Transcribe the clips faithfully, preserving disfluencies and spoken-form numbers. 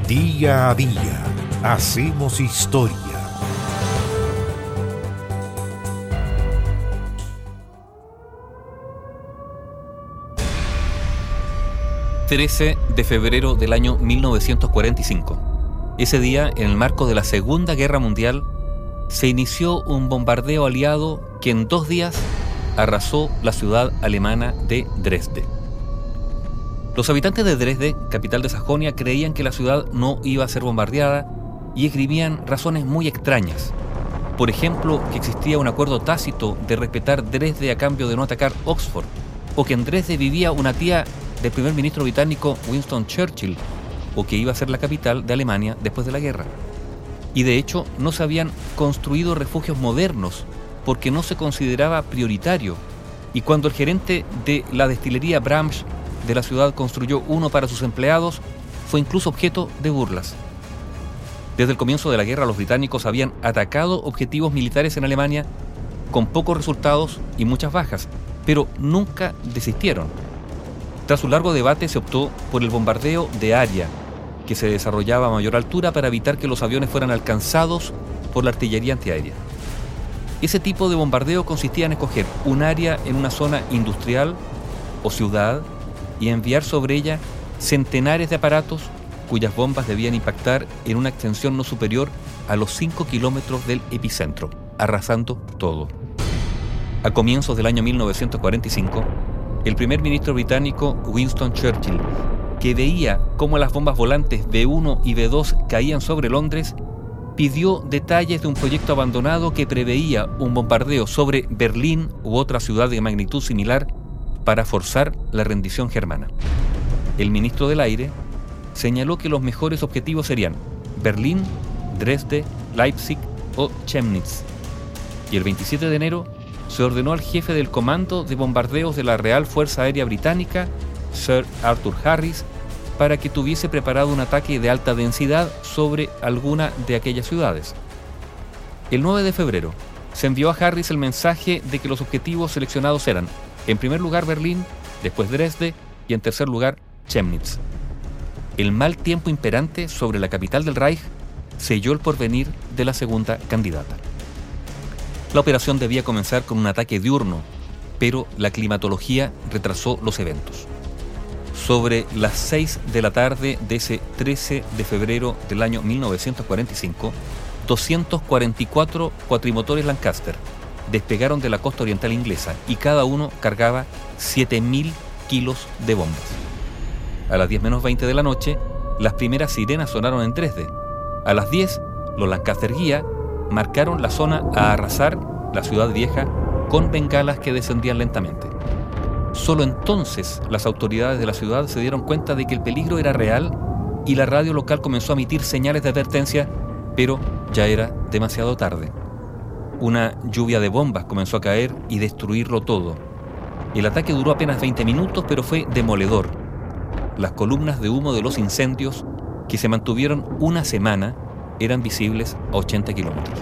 Día a día hacemos historia. trece de febrero del año mil novecientos cuarenta y cinco. Ese día, en el marco de la Segunda Guerra Mundial, se inició un bombardeo aliado que en dos días arrasó la ciudad alemana de Dresde. Los habitantes de Dresde, capital de Sajonia, creían que la ciudad no iba a ser bombardeada y escribían razones muy extrañas. Por ejemplo, que existía un acuerdo tácito de respetar Dresde a cambio de no atacar Oxford, o que en Dresde vivía una tía del primer ministro británico Winston Churchill, o que iba a ser la capital de Alemania después de la guerra. Y de hecho no se habían construido refugios modernos porque no se consideraba prioritario, y cuando el gerente de la destilería Brahms de la ciudad construyó uno para sus empleados, fue incluso objeto de burlas. Desde el comienzo de la guerra, los británicos habían atacado objetivos militares en Alemania con pocos resultados y muchas bajas, pero nunca desistieron. Tras un largo debate se optó por el bombardeo de área, que se desarrollaba a mayor altura para evitar que los aviones fueran alcanzados por la artillería antiaérea. Ese tipo de bombardeo consistía en escoger un área en una zona industrial o ciudad y enviar sobre ella centenares de aparatos cuyas bombas debían impactar en una extensión no superior a los cinco kilómetros del epicentro, arrasando todo. A comienzos del año mil novecientos cuarenta y cinco, el primer ministro británico Winston Churchill, que veía cómo las bombas volantes B uno y B dos caían sobre Londres, pidió detalles de un proyecto abandonado que preveía un bombardeo sobre Berlín u otra ciudad de magnitud similar para forzar la rendición germana. El ministro del Aire señaló que los mejores objetivos serían Berlín, Dresde, Leipzig o Chemnitz. Y el veintisiete de enero se ordenó al jefe del Comando de Bombardeos de la Real Fuerza Aérea Británica, Sir Arthur Harris, para que tuviese preparado un ataque de alta densidad sobre alguna de aquellas ciudades. El nueve de febrero se envió a Harris el mensaje de que los objetivos seleccionados eran, en primer lugar Berlín, después Dresde y en tercer lugar Chemnitz. El mal tiempo imperante sobre la capital del Reich selló el porvenir de la segunda candidata. La operación debía comenzar con un ataque diurno, pero la climatología retrasó los eventos. Sobre las seis de la tarde de ese trece de febrero del año mil novecientos cuarenta y cinco, doscientos cuarenta y cuatro cuatrimotores Lancaster despegaron de la costa oriental inglesa y cada uno cargaba siete mil kilos de bombas. A las diez menos veinte de la noche, las primeras sirenas sonaron en Dresde. A las diez, los Lancaster Guía marcaron la zona a arrasar, la ciudad vieja, con bengalas que descendían lentamente. Solo entonces las autoridades de la ciudad se dieron cuenta de que el peligro era real y la radio local comenzó a emitir señales de advertencia, pero ya era demasiado tarde. Una lluvia de bombas comenzó a caer y destruirlo todo. El ataque duró apenas veinte minutos, pero fue demoledor. Las columnas de humo de los incendios, que se mantuvieron una semana, eran visibles a ochenta kilómetros.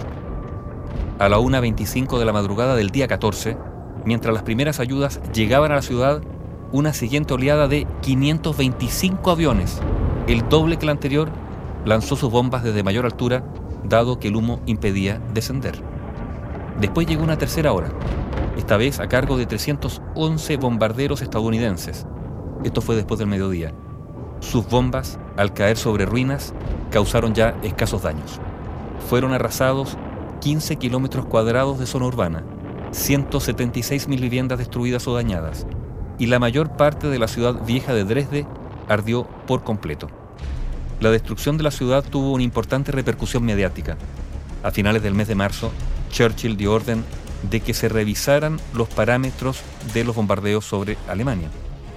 A la una veinticinco de la madrugada del día catorce, mientras las primeras ayudas llegaban a la ciudad, una siguiente oleada de quinientos veinticinco aviones, el doble que la anterior, lanzó sus bombas desde mayor altura, dado que el humo impedía descender. Después llegó una tercera hora, esta vez a cargo de trescientos once bombarderos estadounidenses. Esto fue después del mediodía. Sus bombas, al caer sobre ruinas, causaron ya escasos daños. Fueron arrasados quince kilómetros cuadrados de zona urbana, ciento setenta y seis mil viviendas destruidas o dañadas, y la mayor parte de la ciudad vieja de Dresde ardió por completo. La destrucción de la ciudad tuvo una importante repercusión mediática. A finales del mes de marzo, Churchill dio orden de que se revisaran los parámetros de los bombardeos sobre Alemania.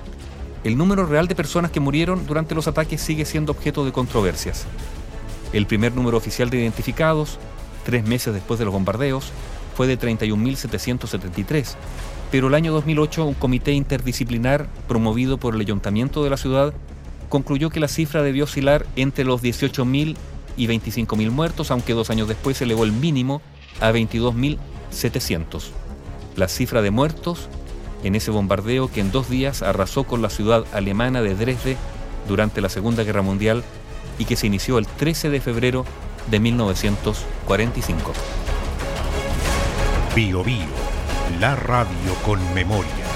El número real de personas que murieron durante los ataques sigue siendo objeto de controversias. El primer número oficial de identificados, tres meses después de los bombardeos, fue de treinta y un mil setecientos setenta y tres, pero el año dos mil ocho un comité interdisciplinar promovido por el ayuntamiento de la ciudad concluyó que la cifra debió oscilar entre los dieciocho mil y veinticinco mil muertos, aunque dos años después se elevó el mínimo a veintidós mil setecientos. La cifra de muertos en ese bombardeo que en dos días arrasó con la ciudad alemana de Dresde durante la Segunda Guerra Mundial y que se inició el trece de febrero de mil novecientos cuarenta y cinco. Bio Bio, la radio con memoria.